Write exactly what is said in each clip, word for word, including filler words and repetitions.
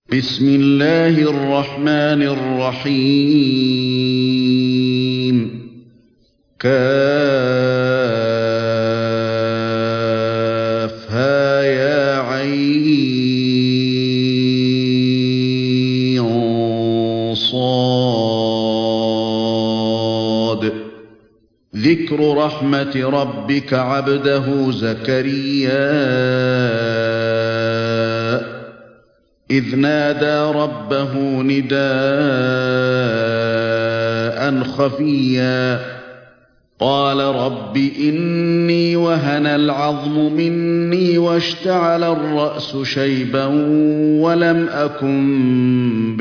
بسم الله الرحمن الرحيم كافها يا عين صاد ذكر رحمة ربك عبده زكريا إذ نادى ربه نداء خفيا قال رب إني وهن العظم مني واشتعل الرأس شيبا ولم أكن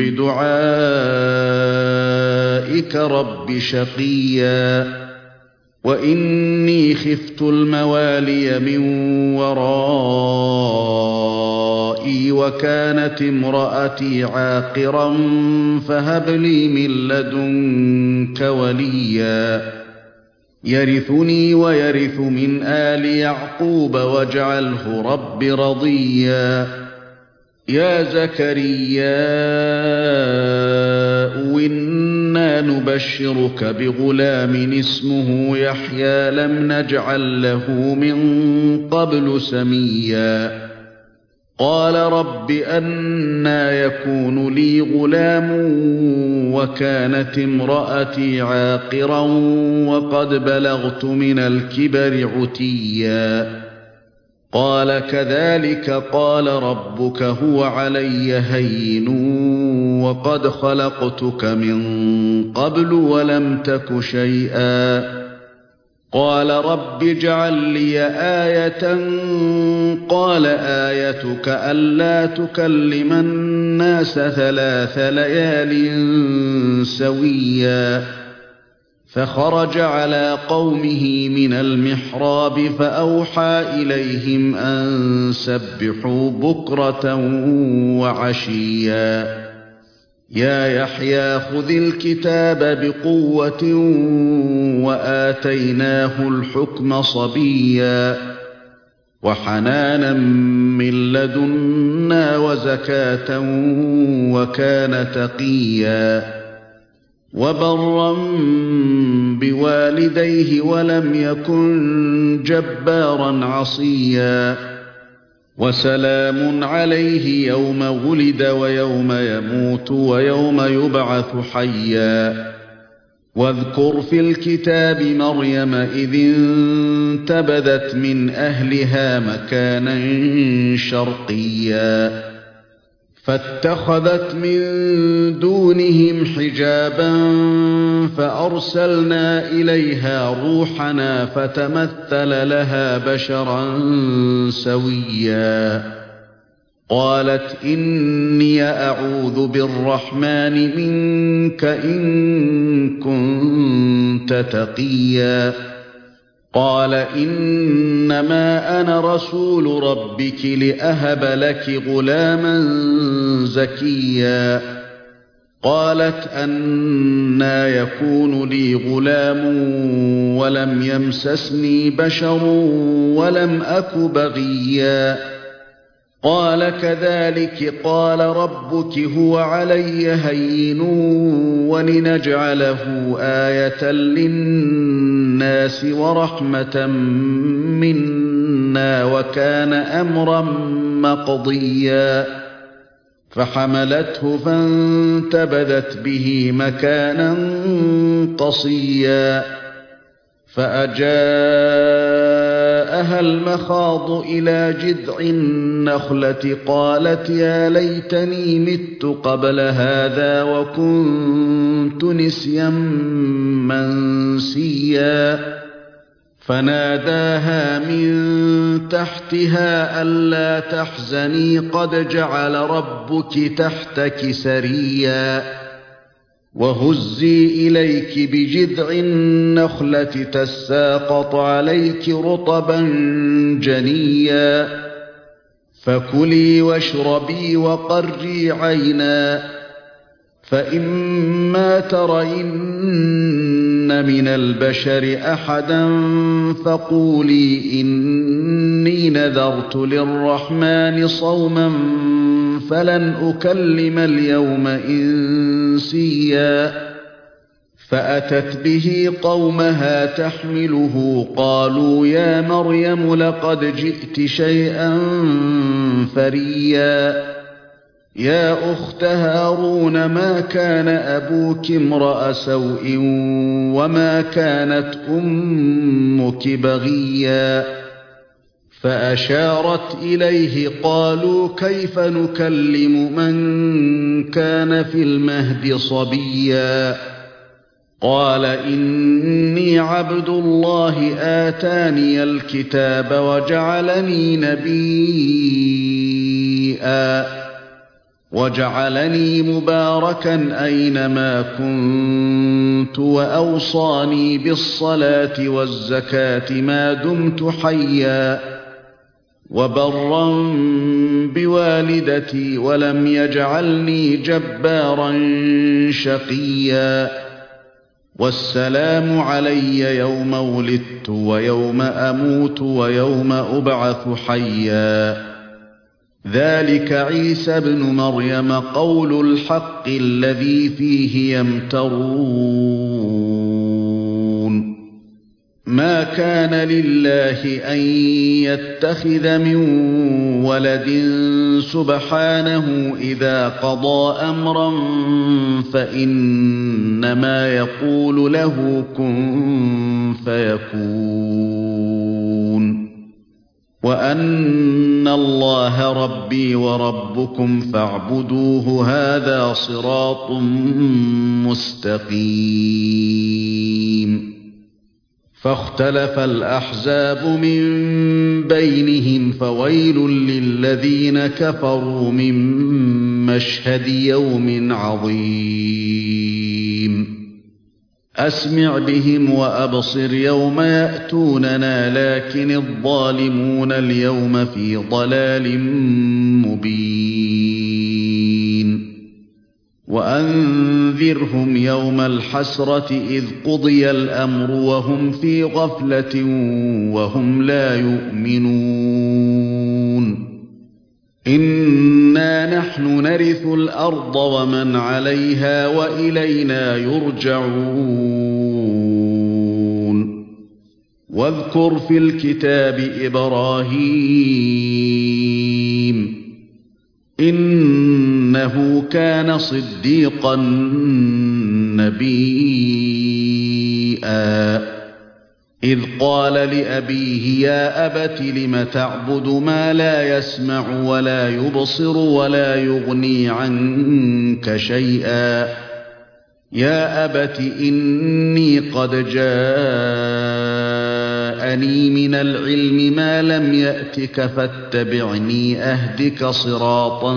بدعائك رب شقيا وإني خفت الموالي من ورائي وكانت امرأتي عاقرا فهب لي من لدنك وليا يرثني ويرث من آل يعقوب واجعله رب رضيا يا زكريا إنا نبشرك بغلام اسمه يحيى لم نجعل له من قبل سميا قال رب أنى يكون لي غلام وكانت امرأتي عاقرا وقد بلغت من الكبر عتيا قال كذلك قال ربك هو علي هين وقد خلقتك من قبل ولم تك شيئا قال رب اجعل لي آية قال آيتك ألا تكلم الناس ثلاث ليال سويا فخرج على قومه من المحراب فأوحى إليهم أن سبحوا بكرة وعشيا يا يحيى خذ الكتاب بقوة وآتيناه الحكم صبيا وحنانا من لدنا وزكاة وكان تقيا وبرا بوالديه ولم يكن جبارا عصيا وسلام عليه يوم ولد ويوم يموت ويوم يبعث حيا واذكر في الكتاب مريم إذ انتبذت من أهلها مكانا شرقيا فاتخذت من دونهم حجابا فأرسلنا إليها روحنا فتمثل لها بشرا سويا قالت إني أعوذ بالرحمن منك إن كنت تقيا قال إنما أنا رسول ربك لأهب لك غلاما زكيا قالت أنى يكون لي غلام ولم يمسسني بشر ولم أك بغيا قال كذلك قال ربك هو علي هين ولنجعله آية للناس ورحمة منا وكان أمرا مقضيا فحملته فانتبذت به مكانا قصيا فأجاءها المخاض إلى جذع النخلة قالت يا ليتني مت قبل هذا وكنت نسيا منسيا فناداها من تحتها ألا تحزني قد جعل ربك تحتك سريا وهزي إليك بجذع النخلة تساقط عليك رطبا جنيا فكلي واشربي وقري عينا فإما ترين من البشر أحدا فقولي إني نذرت للرحمن صوما فلن أكلم اليوم إنسيا فأتت به قومها تحمله قالوا يا مريم لقد جئت شيئا فريا يا أخت هارون ما كان أبوك امرأ سوء وما كانت أمك بغيا فأشارت إليه قالوا كيف نكلم من كان في المهد صبيا قال إني عبد الله آتاني الكتاب وجعلني نبيا وجعلني مباركا أينما كنت وأوصاني بالصلاة والزكاة ما دمت حيا وبرا بوالدتي ولم يجعلني جبارا شقيا والسلام علي يوم ولدت ويوم أموت ويوم أبعث حيا ذلك عيسى ابن مريم قول الحق الذي فيه يمترون ما كان لله أن يتخذ من ولد سبحانه إذا قضى أمرا فإنما يقول له كن فيكون وأن الله ربي وربكم فاعبدوه هذا صراط مستقيم فاختلف الأحزاب من بينهم فويل للذين كفروا من مشهد يوم عظيم أسمع بهم وأبصر يوم يأتوننا لكن الظالمون اليوم في ضلال مبين وأنذرهم يوم الحسرة إذ قضي الأمر وهم في غفلة وهم لا يؤمنون إنا نحن نرث الأرض ومن عليها وإلينا يرجعون واذكر في الكتاب إبراهيم إنه كان صديقا نبيا إذ قال لأبيه يا أبت لم تعبد ما لا يسمع ولا يبصر ولا يغني عنك شيئا يا أبت إني قد جاءني من العلم ما لم يأتك فاتبعني أهدك صراطا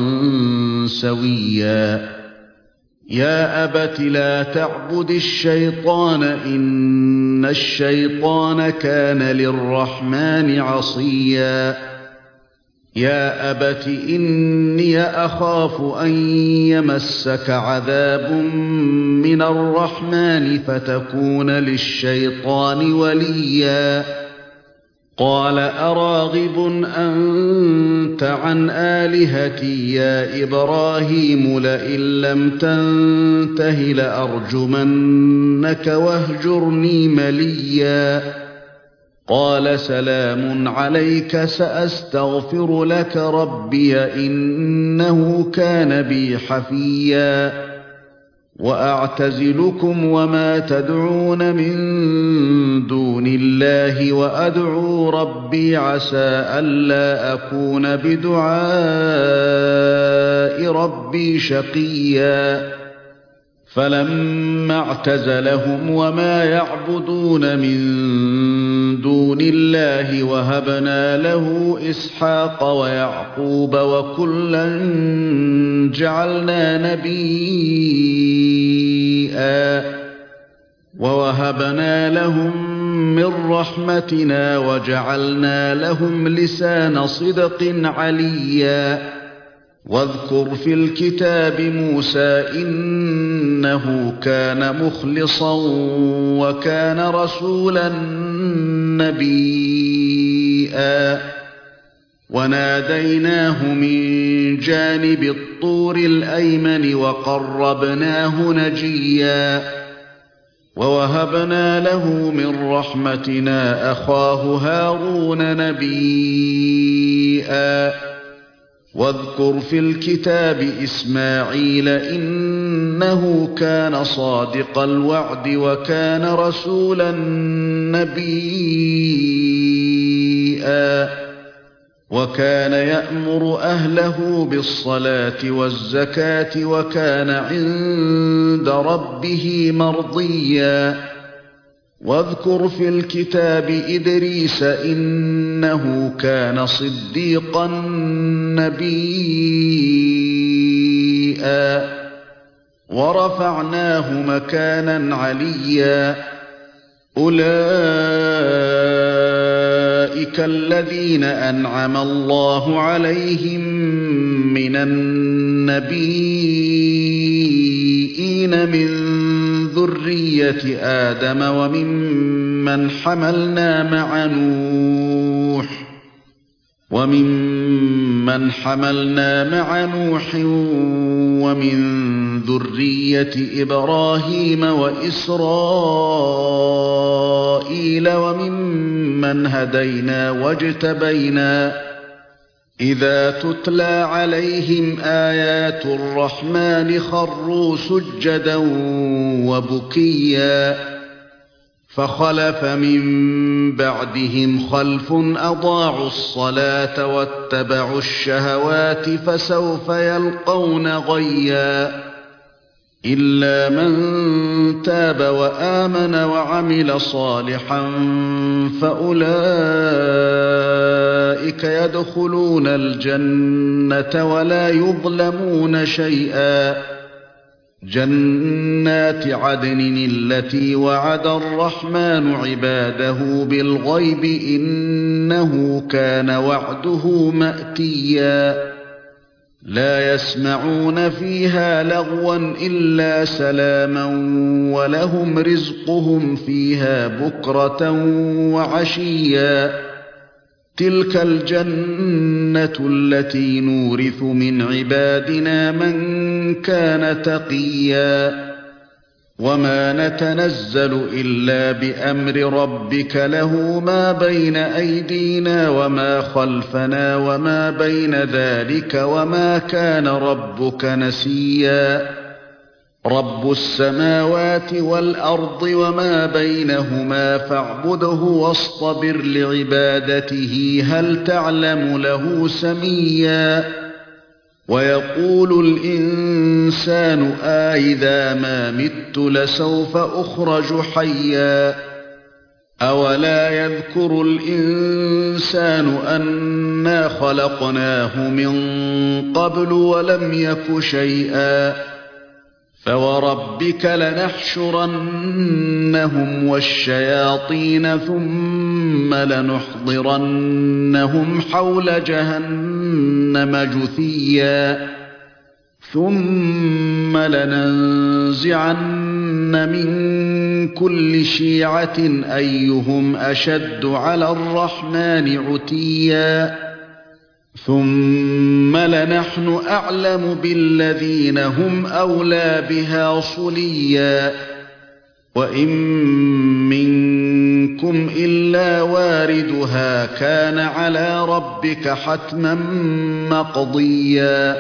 سويا يا أبت لا تعبد الشيطان إن الشيطان كان للرحمن عصيا يا أبت إني أخاف أن يمسك عذاب من الرحمن فتكون للشيطان وليا قال أراغب أنت عن آلهتي يا إبراهيم لئن لم تنته لأرجمنك واهجرني مليا قال سلام عليك سأستغفر لك ربي إنه كان بي حفيا وأعتزلكم وما تدعون من دون الله وأدعو ربي عسى ألا أكون بدعاء ربي شقيا فلما اعتزلهم وما يعبدون من دون الله وهبنا له إسحاق ويعقوب وكلا جعلنا نبيا ووهبنا لهم من رحمتنا وجعلنا لهم لسان صدق عليا واذكر في الكتاب موسى إنه كان مخلصا وكان رسولا نبيا وناديناه من جانب الطور الأيمن وقربناه نجيا ووهبنا له من رحمتنا أخاه هارون نبيا واذكر في الكتاب إسماعيل إنه كان صادق الوعد وكان رسولا نبيا وكان يأمر أهله بالصلاة والزكاة وكان عند ربه مرضيا واذكر في الكتاب إدريس إنه كان صديقا نبيا ورفعناه مكانا عليا أولئك الذين أنعم الله عليهم من النبيين من ذرية آدم وممن حملنا مع نوح وممن حملنا مع نوح ومن ذرية إبراهيم وإسرائيل وممن هدينا واجتبينا إذا تتلى عليهم آيات الرحمن خروا سجدا وبكيا فخلف من بعدهم خلف أضاعوا الصلاة واتبعوا الشهوات فسوف يلقون غيا إلا من تاب وآمن وعمل صالحا فأولئك يدخلون الجنة ولا يظلمون شيئا جنات عدن التي وعد الرحمن عباده بالغيب إنه كان وعده مأتيا لا يسمعون فيها لغوا إلا سلاما ولهم رزقهم فيها بكرة وعشيا تلك الجنة التي نورث من عبادنا من كان تقيا وما نتنزل إلا بأمر ربك له ما بين أيدينا وما خلفنا وما بين ذلك وما كان ربك نسيا رب السماوات والأرض وما بينهما فاعبده واصطبر لعبادته هل تعلم له سميا ويقول الإنسان أإذا ما مت لسوف أخرج حيا أولا يذكر الإنسان أنا خلقناه من قبل ولم يك شيئا فوربك لنحشرنهم والشياطين ثم لنحضرنهم حول جهنم جثيا ثم لننزعن من كل شيعة أيهم أشد على الرحمن عتيا ثم لنحن أعلم بالذين هم أولى بها صليا وإن منكم إلا واردها كان على ربك حتما مقضيا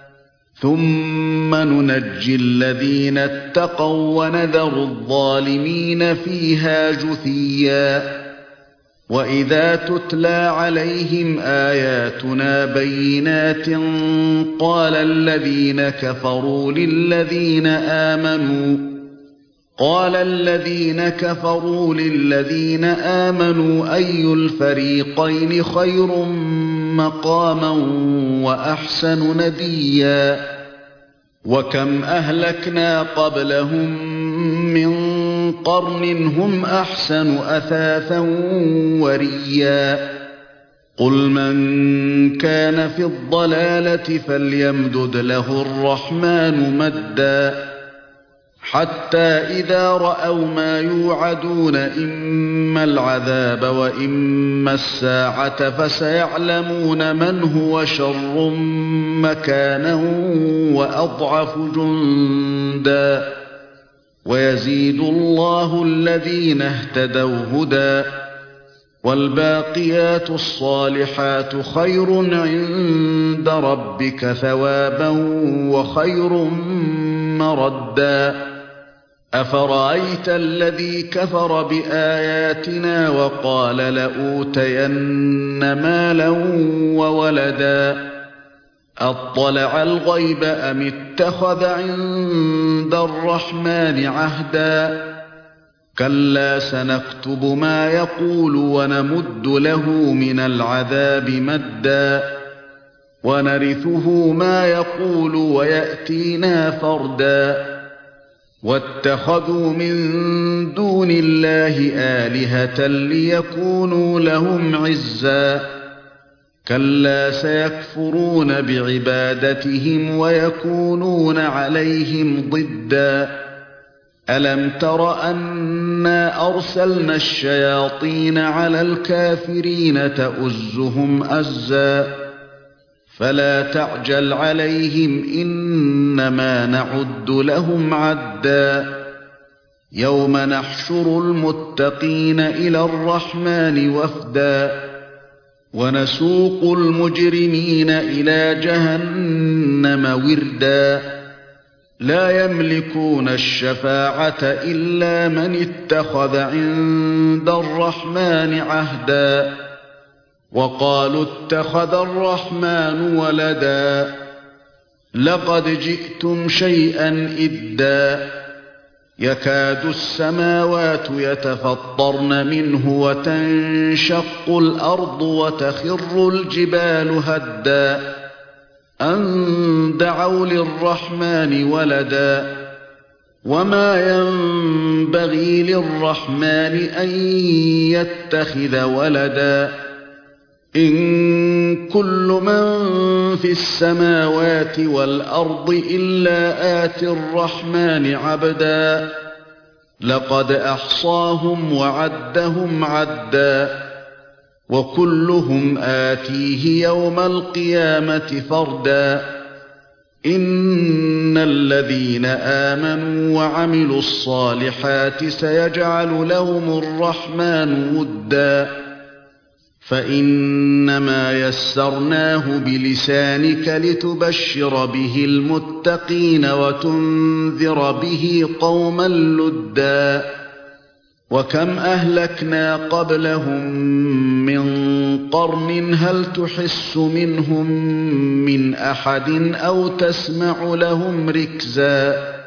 ثم ننجي الذين اتقوا ونذر الظالمين فيها جثيا وإذا تتلى عليهم آياتنا بينات قال الذين كفروا للذين آمنوا قال الذين كفروا للذين آمنوا أي الفريقين خير مقاما وأحسن نديا وكم أهلكنا قبلهم من قرن هم أحسن أثاثا وريا قل من كان في الضلالة فليمدد له الرحمن مدا حتى إذا رأوا ما يوعدون إما العذاب وإما الساعة فسيعلمون من هو شر مكانا وأضعف جندا ويزيد الله الذين اهتدوا هدى والباقيات الصالحات خير عند ربك ثوابا وخير مردا أفرأيت الذي كفر بآياتنا وقال لأوتين مالا وولدا أطلع الغيب أم اتخذ عند الرحمن عهدا كلا سنكتب ما يقول ونمد له من العذاب مدا ونرثه ما يقول ويأتينا فردا واتخذوا من دون الله آلهة ليكونوا لهم عزا كلا سيكفرون بعبادتهم ويكونون عليهم ضدا ألم تر أنا أرسلنا الشياطين على الكافرين تؤزهم أزا فلا تعجل عليهم إنما نعد لهم عدا يوم نحشر المتقين إلى الرحمن وفدا ونسوق المجرمين إلى جهنم وردا لا يملكون الشفاعة إلا من اتخذ عند الرحمن عهدا وقالوا اتخذ الرحمن ولدا لقد جئتم شيئا إدا يكاد السماوات يتفطرن منه وتنشق الأرض وتخر الجبال هدا أن دعوا للرحمن ولدا وما ينبغي للرحمن أن يتخذ ولدا إن كل من في السماوات والأرض إلا آتي الرحمن عبدا لقد أحصاهم وعدهم عدا وكلهم آتيه يوم القيامة فردا إن الذين آمنوا وعملوا الصالحات سيجعل لهم الرحمن ودا فإنما يسرناه بلسانك لتبشر به المتقين وتنذر به قوما لدا وكم أهلكنا قبلهم من قرن هل تحس منهم من أحد أو تسمع لهم ركزا